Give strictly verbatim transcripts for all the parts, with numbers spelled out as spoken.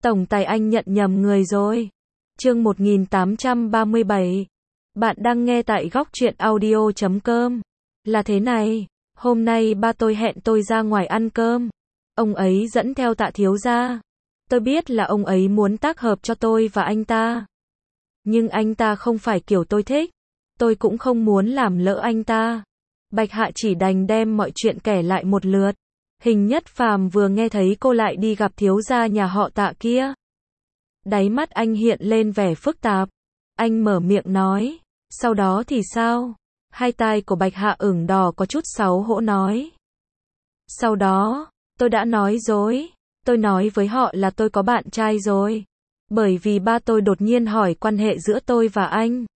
Tổng tài anh nhận nhầm người rồi. Chương một nghìn tám trăm ba mươi bảy. Bạn đang nghe tại góc truyện audio chấm com. Là thế này, hôm nay ba tôi hẹn tôi ra ngoài ăn cơm. Ông ấy dẫn theo Tạ thiếu gia. Tôi biết là ông ấy muốn tác hợp cho tôi và anh ta. Nhưng anh ta không phải kiểu tôi thích. Tôi cũng không muốn làm lỡ anh ta. Bạch Hạ chỉ đành đem mọi chuyện kể lại một lượt. Hình Nhất Phàm vừa nghe thấy cô lại đi gặp thiếu gia nhà họ Tạ kia. Đáy mắt anh hiện lên vẻ phức tạp. Anh mở miệng nói. Sau đó thì sao? Hai tai của Bạch Hạ ửng đỏ có chút xấu hổ nói. Sau đó, tôi đã nói dối. Tôi nói với họ là tôi có bạn trai rồi. Bởi vì ba tôi đột nhiên hỏi quan hệ giữa tôi và anh.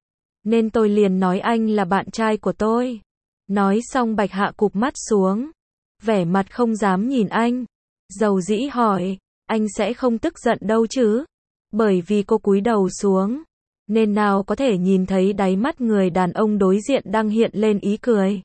Nên tôi liền nói anh là bạn trai của tôi. Nói xong Bạch Hạ cụp mắt xuống. Vẻ mặt không dám nhìn anh. Dầu dĩ hỏi, anh sẽ không tức giận đâu chứ? Bởi vì cô cúi đầu xuống. Nên nào có thể nhìn thấy đáy mắt người đàn ông đối diện đang hiện lên ý cười.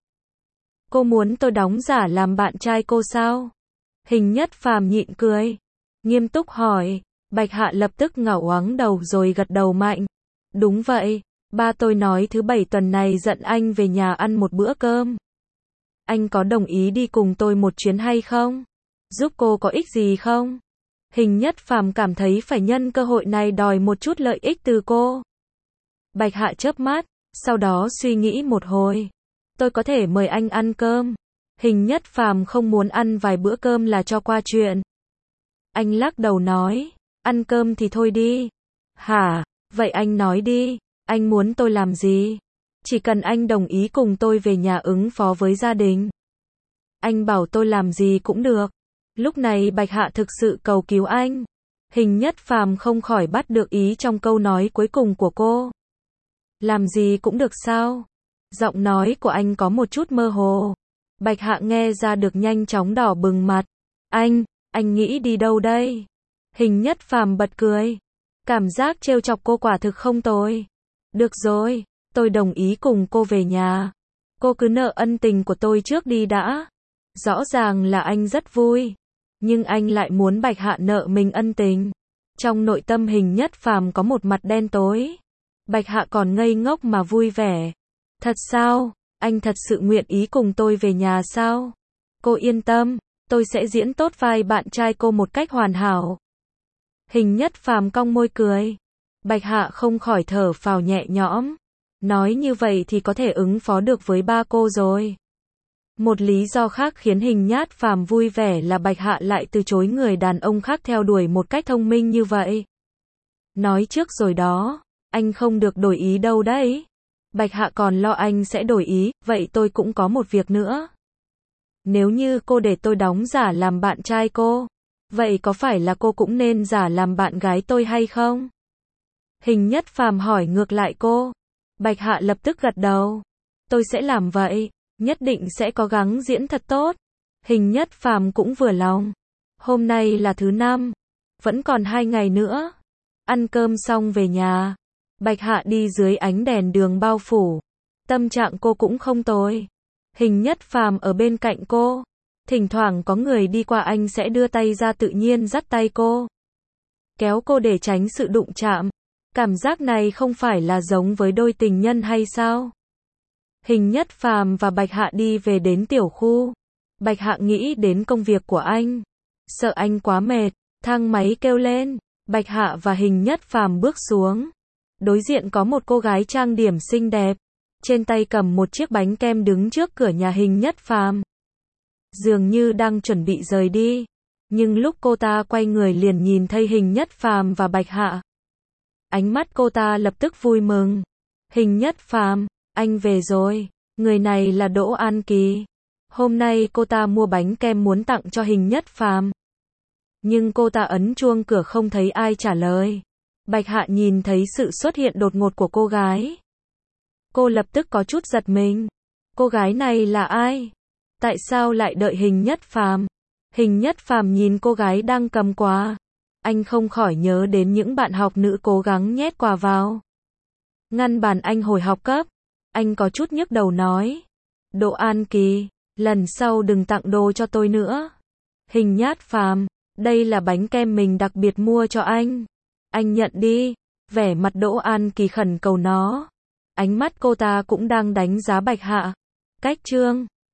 Cô muốn tôi đóng giả làm bạn trai cô sao? Hình Nhất Phàm nhịn cười. Nghiêm túc hỏi. Bạch Hạ lập tức ngẩng ngoáng đầu rồi gật đầu mạnh. Đúng vậy, ba tôi nói thứ bảy tuần này dẫn anh về nhà ăn một bữa cơm. Anh có đồng ý đi cùng tôi một chuyến hay không? Giúp cô có ích gì không? Hình Nhất Phàm cảm thấy phải nhân cơ hội này đòi một chút lợi ích từ cô. Bạch Hạ chớp mắt, sau đó suy nghĩ một hồi. Tôi có thể mời anh ăn cơm. Hình Nhất Phàm không muốn ăn vài bữa cơm là cho qua chuyện. Anh lắc đầu nói, ăn cơm thì thôi đi. Hả, vậy anh nói đi, anh muốn tôi làm gì? Chỉ cần anh đồng ý cùng tôi về nhà ứng phó với gia đình. Anh bảo tôi làm gì cũng được. Lúc này Bạch Hạ thực sự cầu cứu anh. Hình Nhất Phàm không khỏi bắt được ý trong câu nói cuối cùng của cô. Làm gì cũng được sao? Giọng nói của anh có một chút mơ hồ. Bạch Hạ nghe ra được nhanh chóng đỏ bừng mặt. Anh, anh nghĩ đi đâu đây? Hình Nhất Phàm bật cười. Cảm giác trêu chọc cô quả thực không tồi. Được rồi, tôi đồng ý cùng cô về nhà. Cô cứ nợ ân tình của tôi trước đi đã. Rõ ràng là anh rất vui. Nhưng anh lại muốn Bạch Hạ nợ mình ân tình. Trong nội tâm Hình Nhất Phàm có một mặt đen tối. Bạch Hạ còn ngây ngốc mà vui vẻ. Thật sao? Anh thật sự nguyện ý cùng tôi về nhà sao? Cô yên tâm, tôi sẽ diễn tốt vai bạn trai cô một cách hoàn hảo. Hình Nhất Phàm cong môi cười. Bạch Hạ không khỏi thở phào nhẹ nhõm. Nói như vậy thì có thể ứng phó được với ba cô rồi. Một lý do khác khiến Hình Nhất Phàm vui vẻ là Bạch Hạ lại từ chối người đàn ông khác theo đuổi một cách thông minh như vậy. Nói trước rồi đó, anh không được đổi ý đâu đấy. Bạch Hạ còn lo anh sẽ đổi ý, vậy tôi cũng có một việc nữa. Nếu như cô để tôi đóng giả làm bạn trai cô, vậy có phải là cô cũng nên giả làm bạn gái tôi hay không? Hình Nhất Phàm hỏi ngược lại cô. Bạch Hạ lập tức gật đầu. Tôi sẽ làm vậy, nhất định sẽ cố gắng diễn thật tốt. Hình Nhất Phàm cũng vừa lòng. Hôm nay là thứ năm, vẫn còn hai ngày nữa. Ăn cơm xong về nhà. Bạch Hạ đi dưới ánh đèn đường bao phủ. Tâm trạng cô cũng không tồi. Hình Nhất Phàm ở bên cạnh cô. Thỉnh thoảng có người đi qua anh sẽ đưa tay ra tự nhiên dắt tay cô. Kéo cô để tránh sự đụng chạm. Cảm giác này không phải là giống với đôi tình nhân hay sao? Hình Nhất Phàm và Bạch Hạ đi về đến tiểu khu. Bạch Hạ nghĩ đến công việc của anh. Sợ anh quá mệt. Thang máy kêu lên. Bạch Hạ và Hình Nhất Phàm bước xuống. Đối diện có một cô gái trang điểm xinh đẹp. Trên tay cầm một chiếc bánh kem đứng trước cửa nhà Hình Nhất Phàm. Dường như đang chuẩn bị rời đi. Nhưng lúc cô ta quay người liền nhìn thấy Hình Nhất Phàm và Bạch Hạ. Ánh mắt cô ta lập tức vui mừng. Hình Nhất Phàm, anh về rồi. Người này là Đỗ An Kỳ. Hôm nay cô ta mua bánh kem muốn tặng cho Hình Nhất Phàm. Nhưng cô ta ấn chuông cửa không thấy ai trả lời. Bạch Hạ nhìn thấy sự xuất hiện đột ngột của cô gái. Cô lập tức có chút giật mình. Cô gái này là ai? Tại sao lại đợi Hình Nhất Phàm? Hình Nhất Phàm nhìn cô gái đang cầm quà. Anh không khỏi nhớ đến những bạn học nữ cố gắng nhét quà vào. Ngăn bàn anh hồi học cấp. Anh có chút nhức đầu nói. Đỗ An Kỳ, lần sau đừng tặng đồ cho tôi nữa. Hình Nhất Phàm, Đây là bánh kem mình đặc biệt mua cho anh. Anh nhận đi. Vẻ mặt Đỗ An Kỳ khẩn cầu nó. Ánh mắt cô ta cũng đang đánh giá Bạch Hạ. Cách Trương.